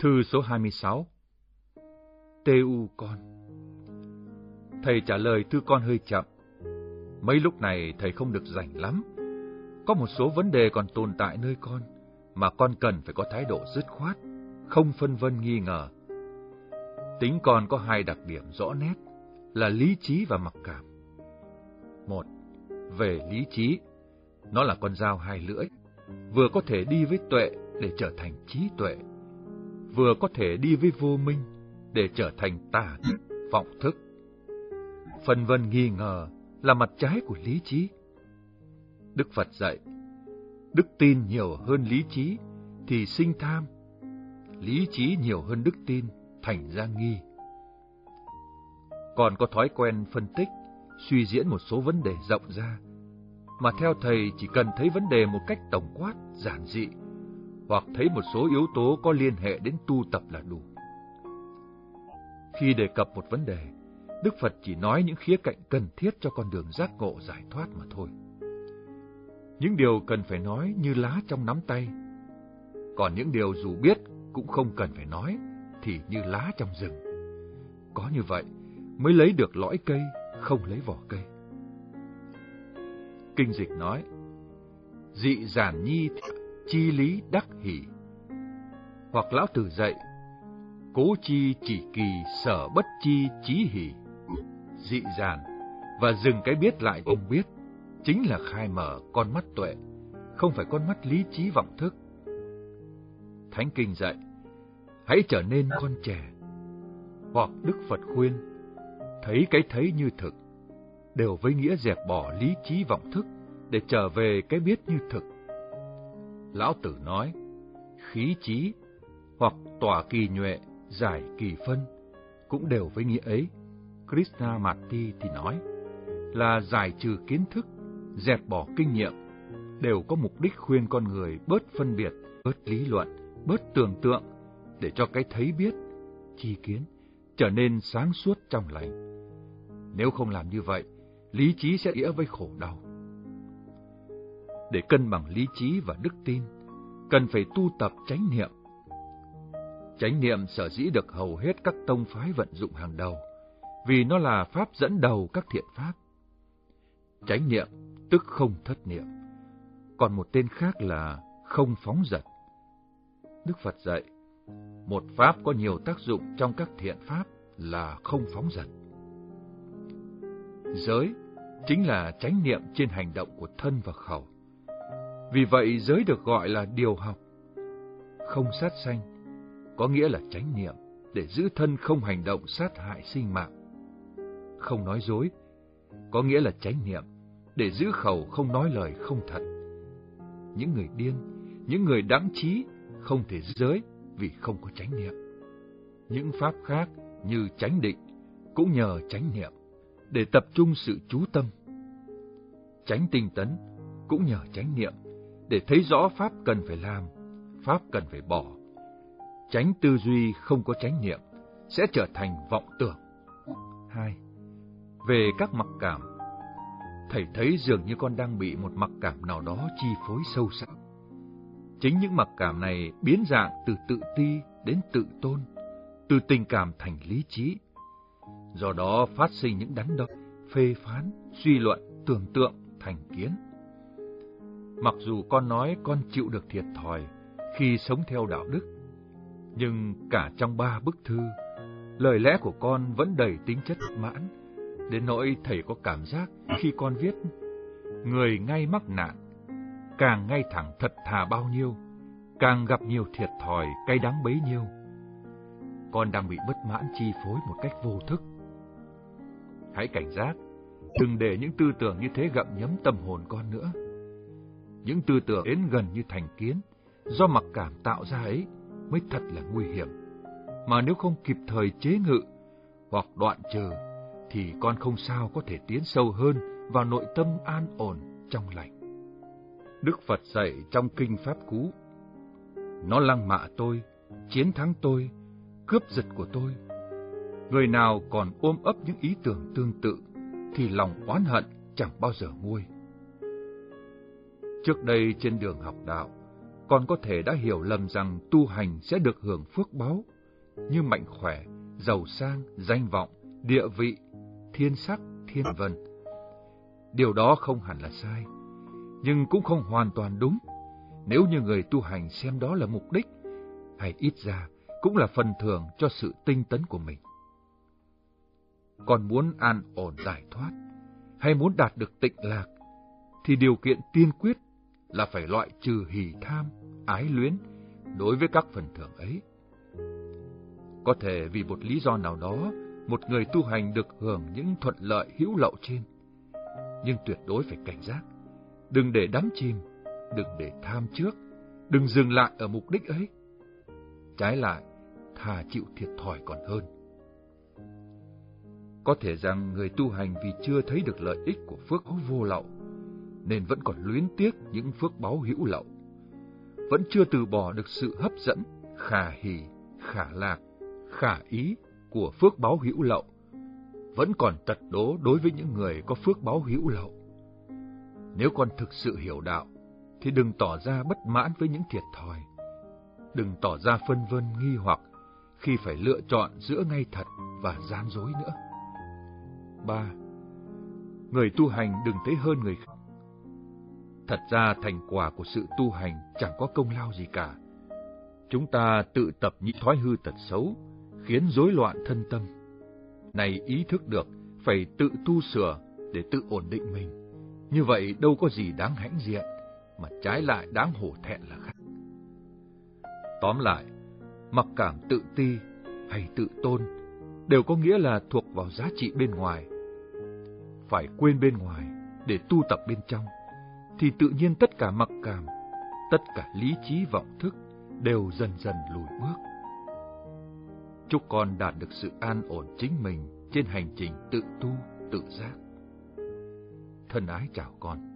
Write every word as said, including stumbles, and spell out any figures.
Thư số hai mươi sáu. tê u con. Thầy trả lời thư con hơi chậm. Mấy lúc này thầy không được rảnh lắm. Có một số vấn đề còn tồn tại nơi con, mà con cần phải có thái độ dứt khoát, không phân vân nghi ngờ. Tính con có hai đặc điểm rõ nét là lý trí và mặc cảm. Một, về lý trí, nó là con dao hai lưỡi, vừa có thể đi với tuệ để trở thành trí tuệ, vừa có thể đi với vô minh để trở thành tà thức, vọng thức. Phân vân nghi ngờ là mặt trái của lý trí. Đức Phật dạy, đức tin nhiều hơn lý trí thì sinh tham, lý trí nhiều hơn đức tin thành ra nghi. Còn có thói quen phân tích, suy diễn một số vấn đề rộng ra, mà theo thầy chỉ cần thấy vấn đề một cách tổng quát, giản dị, hoặc thấy một số yếu tố có liên hệ đến tu tập là đủ. Khi đề cập một vấn đề, Đức Phật chỉ nói những khía cạnh cần thiết cho con đường giác ngộ giải thoát mà thôi. Những điều cần phải nói như lá trong nắm tay, còn những điều dù biết cũng không cần phải nói thì như lá trong rừng. Có như vậy mới lấy được lõi cây, không lấy vỏ cây. Kinh dịch nói, dị giản nhi chi lý đắc hỷ. Hoặc Lão Tử dạy, cố chi chỉ kỳ sở bất chi chí hỷ. Dị giản và dừng cái biết lại không biết chính là khai mở con mắt tuệ, không phải con mắt lý trí vọng thức. Thánh Kinh dạy, hãy trở nên con trẻ. Hoặc Đức Phật khuyên, thấy cái thấy như thực, đều với nghĩa dẹp bỏ lý trí vọng thức để trở về cái biết như thực. Lão Tử nói, khí trí hoặc tỏa kỳ nhuệ, giải kỳ phân cũng đều với nghĩa ấy. Krishnamurti thì nói là giải trừ kiến thức, dẹp bỏ kinh nghiệm, đều có mục đích khuyên con người bớt phân biệt, bớt lý luận, bớt tưởng tượng, để cho cái thấy biết, tri kiến trở nên sáng suốt trong lành. Nếu không làm như vậy, lý trí sẽ nghĩa với khổ đau. Để cân bằng lý trí và đức tin, cần phải tu tập chánh niệm. Chánh niệm sở dĩ được hầu hết các tông phái vận dụng hàng đầu, vì nó là pháp dẫn đầu các thiện pháp. Chánh niệm tức không thất niệm, còn một tên khác là không phóng dật. Đức Phật dạy, một pháp có nhiều tác dụng trong các thiện pháp là không phóng dật. Giới chính là chánh niệm trên hành động của thân và khẩu. Vì vậy giới được gọi là điều học. Không sát sanh có nghĩa là chánh niệm để giữ thân không hành động sát hại sinh mạng. Không nói dối có nghĩa là chánh niệm để giữ khẩu không nói lời không thật. Những người điên, những người đãng trí không thể giữ giới vì không có chánh niệm. Những pháp khác như chánh định cũng nhờ chánh niệm để tập trung sự chú tâm. Chánh tinh tấn cũng nhờ chánh niệm để thấy rõ pháp cần phải làm, pháp cần phải bỏ. Chánh tư duy không có chánh niệm sẽ trở thành vọng tưởng. Hai, về các mặc cảm, thầy thấy dường như con đang bị một mặc cảm nào đó chi phối sâu sắc. Chính những mặc cảm này biến dạng từ tự ti đến tự tôn, từ tình cảm thành lý trí. Do đó phát sinh những đắn đo, phê phán, suy luận, tưởng tượng thành kiến. Mặc dù con nói con chịu được thiệt thòi khi sống theo đạo đức, nhưng cả trong ba bức thư, lời lẽ của con vẫn đầy tính chất bất mãn, đến nỗi thầy có cảm giác khi con viết người ngay mắc nạn, càng ngay thẳng thật thà bao nhiêu, càng gặp nhiều thiệt thòi cay đắng bấy nhiêu. Con đang bị bất mãn chi phối một cách vô thức. Hãy cảnh giác, đừng để những tư tưởng như thế gặm nhấm tâm hồn con nữa. Những tư tưởng đến gần như thành kiến, do mặc cảm tạo ra ấy mới thật là nguy hiểm. Mà nếu không kịp thời chế ngự hoặc đoạn trừ, thì con không sao có thể tiến sâu hơn vào nội tâm an ổn trong lành. Đức Phật dạy trong Kinh Pháp Cú, nó lăng mạ tôi, chiến thắng tôi, cướp giật của tôi. Người nào còn ôm ấp những ý tưởng tương tự, thì lòng oán hận chẳng bao giờ nguôi. Trước đây trên đường học đạo, con có thể đã hiểu lầm rằng tu hành sẽ được hưởng phước báu như mạnh khỏe, giàu sang, danh vọng, địa vị, thiên sắc, thiên vân. Điều đó không hẳn là sai, nhưng cũng không hoàn toàn đúng nếu như người tu hành xem đó là mục đích, hay ít ra cũng là phần thưởng cho sự tinh tấn của mình. Còn muốn an ổn giải thoát, hay muốn đạt được tịnh lạc, thì điều kiện tiên quyết là phải loại trừ hỉ tham, ái luyến đối với các phần thưởng ấy. Có thể vì một lý do nào đó, một người tu hành được hưởng những thuận lợi hữu lậu trên, nhưng tuyệt đối phải cảnh giác, đừng để đắm chìm, đừng để tham trước, đừng dừng lại ở mục đích ấy. Trái lại, thà chịu thiệt thòi còn hơn. Có thể rằng người tu hành vì chưa thấy được lợi ích của phước báu vô lậu, nên vẫn còn luyến tiếc những phước báu hữu lậu, vẫn chưa từ bỏ được sự hấp dẫn, khả hỷ, khả lạc, khả ý của phước báu hữu lậu, vẫn còn tật đố đối với những người có phước báu hữu lậu. Nếu con thực sự hiểu đạo, thì đừng tỏ ra bất mãn với những thiệt thòi, đừng tỏ ra phân vân nghi hoặc khi phải lựa chọn giữa ngay thật và gian dối nữa. Ba, người tu hành đừng thấy hơn người khác. Thật ra thành quả của sự tu hành chẳng có công lao gì cả. Chúng ta tự tập những thói hư tật xấu, khiến rối loạn thân tâm. Này ý thức được phải tự tu sửa để tự ổn định mình. Như vậy đâu có gì đáng hãnh diện, mà trái lại đáng hổ thẹn là khác. Tóm lại, mặc cảm tự ti hay tự tôn đều có nghĩa là thuộc vào giá trị bên ngoài. Phải quên bên ngoài để tu tập bên trong, thì tự nhiên tất cả mặc cảm, tất cả lý trí vọng thức đều dần dần lùi bước. Chúc con đạt được sự an ổn chính mình trên hành trình tự tu, tự giác. Thân ái chào con.